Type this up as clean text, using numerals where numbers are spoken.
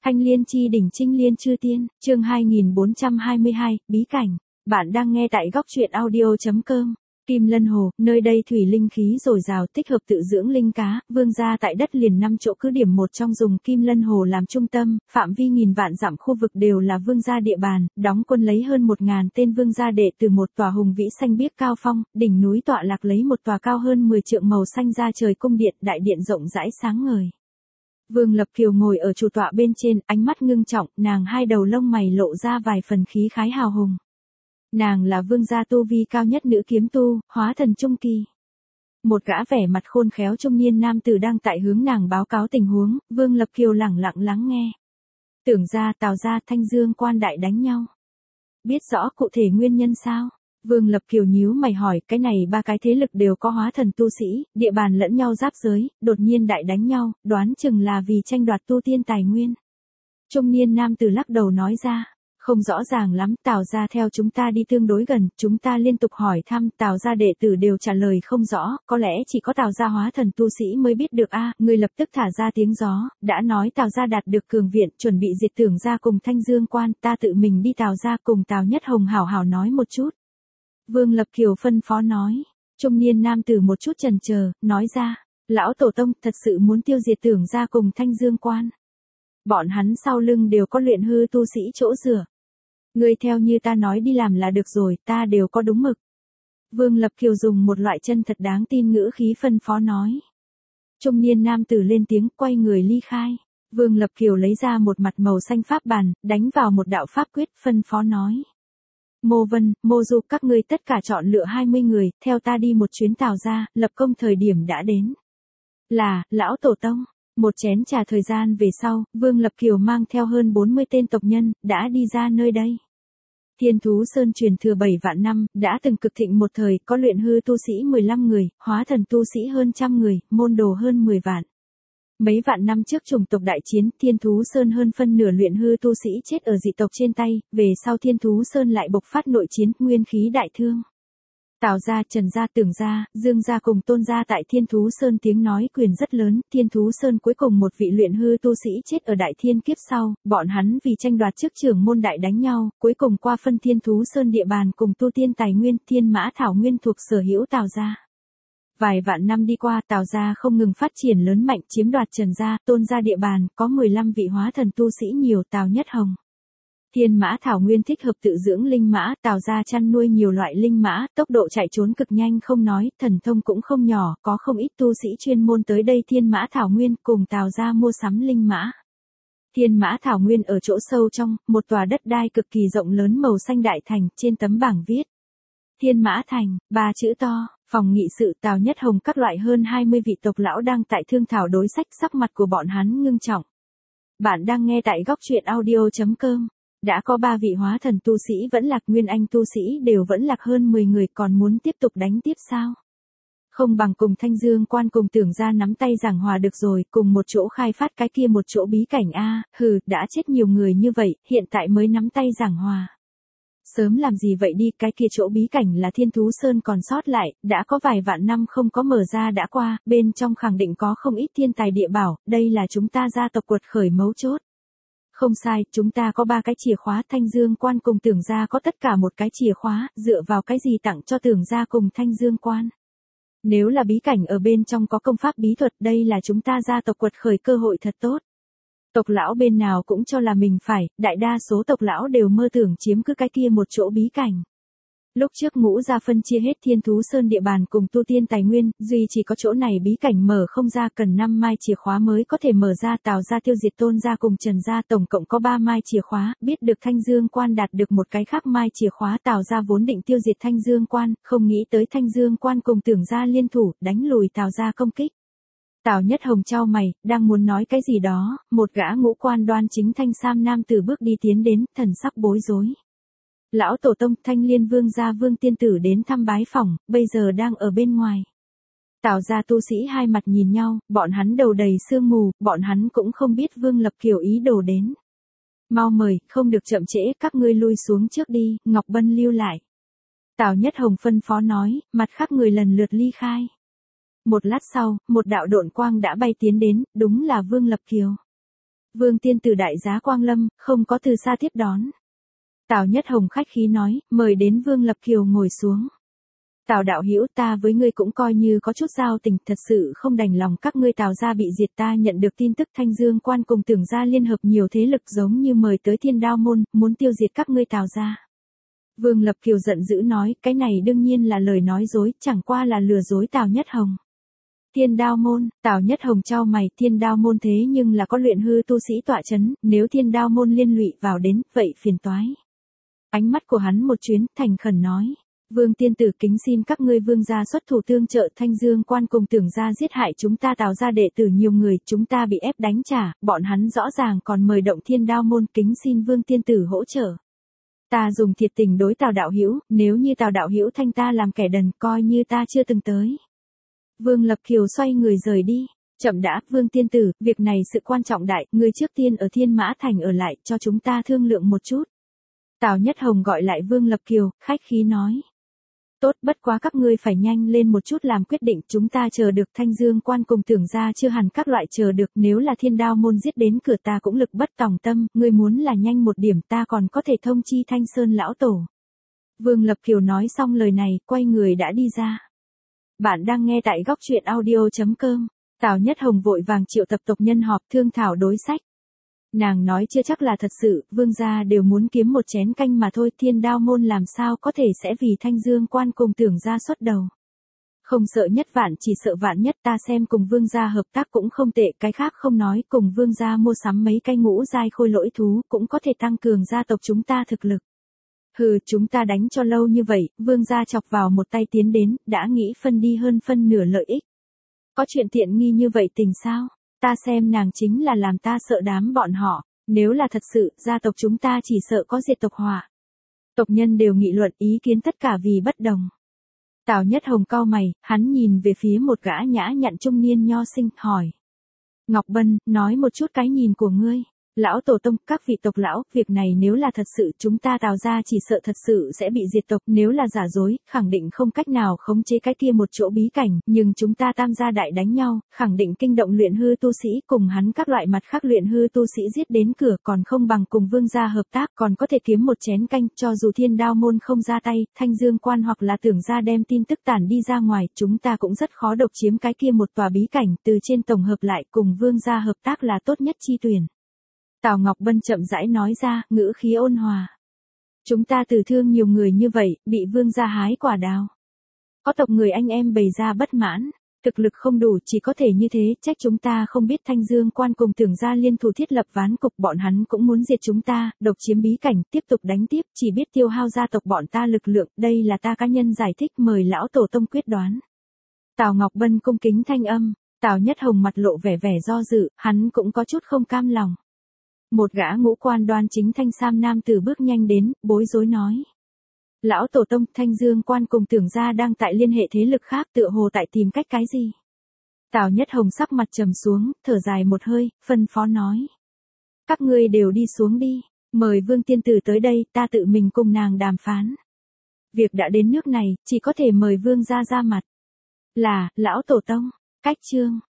Thanh Liên chi đỉnh Trinh Liên chư tiên, chương 2422, bí cảnh. Bạn đang nghe tại góc truyện audio.com. Kim Lân Hồ, nơi đây thủy linh khí dồi dào, thích hợp tự dưỡng linh cá, vương gia tại đất liền 5 chỗ cứ điểm một trong dùng Kim Lân Hồ làm trung tâm, phạm vi nghìn vạn dặm khu vực đều là vương gia địa bàn, đóng quân lấy hơn 1000 tên vương gia đệ từ một tòa hùng vĩ xanh biếc cao phong, đỉnh núi tọa lạc lấy một tòa cao hơn 10 trượng màu xanh ra trời cung điện, đại điện rộng rãi sáng ngời. Vương Lập Kiều ngồi ở chủ tọa bên trên, ánh mắt ngưng trọng, nàng hai đầu lông mày lộ ra vài phần khí khái hào hùng. Nàng là vương gia tu vi cao nhất nữ kiếm tu, hóa thần trung kỳ. Một gã vẻ mặt khôn khéo trung niên nam tử đang tại hướng nàng báo cáo tình huống, Vương Lập Kiều lẳng lặng lắng nghe. Tưởng gia, Tào gia, Thanh Dương quan đại đánh nhau. Biết rõ cụ thể nguyên nhân sao? Vương Lập Kiều nhíu mày hỏi, cái này ba cái thế lực đều có hóa thần tu sĩ, địa bàn lẫn nhau giáp giới, đột nhiên đại đánh nhau, đoán chừng là vì tranh đoạt tu tiên tài nguyên. Trung niên nam tử lắc đầu nói ra, không rõ ràng lắm, Tào gia theo chúng ta đi tương đối gần, chúng ta liên tục hỏi thăm, Tào gia đệ tử đều trả lời không rõ, có lẽ chỉ có Tào gia hóa thần tu sĩ mới biết được a. Người lập tức thả ra tiếng gió, đã nói Tào gia đạt được cường viện, chuẩn bị diệt Tưởng gia cùng Thanh Dương quan, ta tự mình đi Tào gia cùng Tào Nhất Hồng hảo hảo nói một chút. Vương Lập Kiều phân phó nói, trung niên nam tử một chút chần chờ, nói ra, lão tổ tông thật sự muốn tiêu diệt Tưởng gia cùng Thanh Dương quan. Bọn hắn sau lưng đều có luyện hư tu sĩ chỗ dựa. Ngươi theo như ta nói đi làm là được rồi, ta đều có đúng mực. Vương Lập Kiều dùng một loại chân thật đáng tin ngữ khí phân phó nói. Trung niên nam tử lên tiếng quay người ly khai. Vương Lập Kiều lấy ra một mặt màu xanh pháp bàn, đánh vào một đạo pháp quyết phân phó nói. Mô Vân, Mô Du các ngươi tất cả chọn lựa 20 người, theo ta đi một chuyến Tào gia, lập công thời điểm đã đến. Là, lão tổ tông. Một chén trà thời gian về sau, Vương Lập Kiều mang theo hơn 40 tên tộc nhân, đã đi ra nơi đây. Thiên Thú Sơn truyền thừa 7 vạn năm, đã từng cực thịnh một thời, có luyện hư tu sĩ 15 người, hóa thần tu sĩ hơn 100 người, môn đồ hơn 10 vạn. Mấy vạn năm trước chủng tộc đại chiến, Thiên Thú Sơn hơn phân nửa luyện hư tu sĩ chết ở dị tộc trên tay, về sau Thiên Thú Sơn lại bộc phát nội chiến, nguyên khí đại thương. Tào gia, Trần gia, Tưởng gia, Dương gia cùng Tôn gia tại Thiên Thú Sơn tiếng nói quyền rất lớn, Thiên Thú Sơn cuối cùng một vị luyện hư tu sĩ chết ở đại thiên kiếp sau, bọn hắn vì tranh đoạt chức trưởng môn đại đánh nhau, cuối cùng qua phân Thiên Thú Sơn địa bàn cùng tu tiên tài nguyên, Thiên Mã Thảo Nguyên thuộc sở hữu Tào gia. Vài vạn năm đi qua, Tào gia không ngừng phát triển lớn mạnh, chiếm đoạt Trần gia, Tôn gia địa bàn, có 15 vị hóa thần tu sĩ nhiều, Tào Nhất Hồng. Thiên Mã Thảo Nguyên thích hợp tự dưỡng linh mã, Tào gia chăn nuôi nhiều loại linh mã, tốc độ chạy trốn cực nhanh không nói, thần thông cũng không nhỏ, có không ít tu sĩ chuyên môn tới đây Thiên Mã Thảo Nguyên cùng Tào gia mua sắm linh mã. Thiên Mã Thảo Nguyên ở chỗ sâu trong, một tòa đất đai cực kỳ rộng lớn màu xanh đại thành, trên tấm bảng viết. Thiên Mã Thành, 3 chữ to, phòng nghị sự Tào Nhất Hồng các loại hơn 20 vị tộc lão đang tại thương thảo đối sách, sắc mặt của bọn hắn ngưng trọng. Bạn đang nghe tại góc truyện audio.com. Đã có 3 vị hóa thần tu sĩ vẫn lạc, nguyên anh tu sĩ đều vẫn lạc hơn 10 người, còn muốn tiếp tục đánh tiếp sao? Không bằng cùng Thanh Dương quan cùng Tưởng gia nắm tay giảng hòa được rồi, cùng một chỗ khai phát cái kia một chỗ bí cảnh a, đã chết nhiều người như vậy, hiện tại mới nắm tay giảng hòa. Sớm làm gì vậy đi, cái kia chỗ bí cảnh là Thiên Thú Sơn còn sót lại, đã có vài vạn năm không có mở ra đã qua, bên trong khẳng định có không ít thiên tài địa bảo, đây là chúng ta gia tộc quật khởi mấu chốt. Không sai, chúng ta có 3 cái chìa khóa, Thanh Dương quan cùng Tưởng gia có tất cả một cái chìa khóa, dựa vào cái gì tặng cho Tưởng gia cùng Thanh Dương quan. Nếu là bí cảnh ở bên trong có công pháp bí thuật, đây là chúng ta gia tộc quật khởi cơ hội thật tốt. Tộc lão bên nào cũng cho là mình phải, đại đa số tộc lão đều mơ tưởng chiếm cứ cái kia một chỗ bí cảnh. Lúc trước Ngũ gia phân chia hết Thiên Thú Sơn địa bàn cùng tu tiên tài nguyên, duy chỉ có chỗ này bí cảnh mở không ra, cần 5 mai chìa khóa mới có thể mở ra. Tào gia tiêu diệt Tôn gia cùng Trần gia tổng cộng có 3 mai chìa khóa, biết được Thanh Dương quan đạt được một cái khác mai chìa khóa, Tào gia vốn định tiêu diệt Thanh Dương quan, không nghĩ tới Thanh Dương quan cùng Tưởng gia liên thủ, đánh lùi Tào gia công kích. Tào Nhất Hồng chau mày, đang muốn nói cái gì đó, một gã ngũ quan đoan chính thanh sam nam tử bước đi tiến đến, thần sắc bối rối. Lão tổ tông, Thanh Liên vương gia Vương tiên tử đến thăm bái phỏng, bây giờ đang ở bên ngoài. Tào gia tu sĩ hai mặt nhìn nhau, bọn hắn đầu đầy sương mù, bọn hắn cũng không biết Vương Lập Kiều ý đồ đến. Mau mời, không được chậm trễ, các ngươi lui xuống trước đi, Ngọc Bân lưu lại. Tào Nhất Hồng phân phó nói, mặt khác người lần lượt ly khai. Một lát sau, một đạo độn quang đã bay tiến đến, đúng là Vương Lập Kiều. Vương tiên tử đại giá quang lâm, không có từ xa tiếp đón. Tào Nhất Hồng khách khí nói, mời đến Vương Lập Kiều ngồi xuống. Tào đạo hữu, ta với ngươi cũng coi như có chút giao tình, thật sự không đành lòng các ngươi Tào gia bị diệt. Ta nhận được tin tức Thanh Dương quan cùng Tưởng gia liên hợp nhiều thế lực giống như mời tới Thiên Đao môn, muốn tiêu diệt các ngươi Tào gia. Vương Lập Kiều giận dữ nói, cái này đương nhiên là lời nói dối, chẳng qua là lừa dối Tào Nhất Hồng. Thiên Đao môn, Tào Nhất Hồng chau mày, Thiên Đao môn thế nhưng là có luyện hư tu sĩ tọa chấn, nếu Thiên Đao môn liên lụy vào đến, vậy phiền toái. Ánh mắt của hắn một chuyến, thành khẩn nói. Vương tiên tử kính xin các ngươi Vương gia xuất thủ tương trợ. Thanh Dương quan cùng Tưởng gia giết hại chúng ta Tào gia đệ tử nhiều người, chúng ta bị ép đánh trả, bọn hắn rõ ràng còn mời động Thiên Đao môn, kính xin Vương tiên tử hỗ trợ. Ta dùng thiệt tình đối Tào đạo hữu, nếu như Tào đạo hữu thanh ta làm kẻ đần, coi như ta chưa từng tới. Vương Lập Kiều xoay người rời đi. Chậm đã, Vương tiên tử, việc này sự quan trọng đại, ngươi trước tiên ở Thiên Mã Thành ở lại, cho chúng ta thương lượng một chút. Tào Nhất Hồng gọi lại Vương Lập Kiều, khách khí nói. Tốt, bất quá các ngươi phải nhanh lên một chút làm quyết định, chúng ta chờ được Thanh Dương quan cùng Tưởng gia chưa hẳn các loại chờ được, nếu là Thiên Đao môn giết đến cửa ta cũng lực bất tòng tâm, ngươi muốn là nhanh một điểm ta còn có thể thông chi Thanh Sơn lão tổ. Vương Lập Kiều nói xong lời này, quay người đã đi ra. Bạn đang nghe tại góc truyện audio.com. Tào Nhất Hồng vội vàng triệu tập tộc nhân họp thương thảo đối sách. Nàng nói chưa chắc là thật sự, Vương gia đều muốn kiếm một chén canh mà thôi, Thiên Đao môn làm sao có thể sẽ vì Thanh Dương quan cùng Tưởng gia xuất đầu. Không sợ nhất vạn chỉ sợ vạn nhất, ta xem cùng Vương gia hợp tác cũng không tệ, cái khác không nói, cùng Vương gia mua sắm mấy cái ngũ giai khôi lỗi thú cũng có thể tăng cường gia tộc chúng ta thực lực. Hừ, chúng ta đánh cho lâu như vậy, Vương gia chọc vào một tay tiến đến, đã nghĩ phân đi hơn phân nửa lợi ích. Có chuyện tiện nghi như vậy tình sao? Ta xem nàng chính là làm ta sợ đám bọn họ, nếu là thật sự, gia tộc chúng ta chỉ sợ có diệt tộc họa. Tộc nhân đều nghị luận ý kiến tất cả vì bất đồng. Tào Nhất Hồng cau mày, hắn nhìn về phía một gã nhã nhặn trung niên nho sinh, hỏi. Ngọc Bân, nói một chút cái nhìn của ngươi. Lão tổ tông, các vị tộc lão, việc này nếu là thật sự, chúng ta Tào gia chỉ sợ thật sự sẽ bị diệt tộc, nếu là giả dối, khẳng định không cách nào khống chế cái kia một chỗ bí cảnh, nhưng chúng ta Tam gia đại đánh nhau, khẳng định kinh động luyện hư tu sĩ, cùng hắn các loại mặt khác luyện hư tu sĩ giết đến cửa, còn không bằng cùng Vương gia hợp tác, còn có thể kiếm một chén canh, cho dù Thiên Đao môn không ra tay, Thanh Dương quan hoặc là Tưởng gia đem tin tức tản đi ra ngoài, chúng ta cũng rất khó độc chiếm cái kia một tòa bí cảnh, từ trên tổng hợp lại, cùng Vương gia hợp tác là tốt nhất chi tuyển. Tào Ngọc Bân chậm rãi nói ra, ngữ khí ôn hòa. Chúng ta tử thương nhiều người như vậy, bị Vương gia hái quả đào. Có tộc người anh em bày ra bất mãn, thực lực không đủ, chỉ có thể như thế, trách chúng ta không biết Thanh Dương quan cùng Tưởng gia liên thủ thiết lập ván cục, bọn hắn cũng muốn diệt chúng ta, độc chiếm bí cảnh, tiếp tục đánh tiếp, chỉ biết tiêu hao gia tộc bọn ta lực lượng, đây là ta cá nhân giải thích, mời lão tổ tông quyết đoán. Tào Ngọc Bân cung kính thanh âm, Tào Nhất Hồng mặt lộ vẻ do dự, hắn cũng có chút không cam lòng. Một gã ngũ quan đoan chính thanh sam nam tử bước nhanh đến, bối rối nói. Lão tổ tông, Thanh Dương quan cùng Tưởng gia đang tại liên hệ thế lực khác, tựa hồ tại tìm cách cái gì? Tào Nhất Hồng sắc mặt trầm xuống, thở dài một hơi, phân phó nói. Các ngươi đều đi xuống đi, mời Vương tiên tử tới đây, ta tự mình cùng nàng đàm phán. Việc đã đến nước này, chỉ có thể mời Vương gia ra mặt. Là, lão tổ tông, cách chương.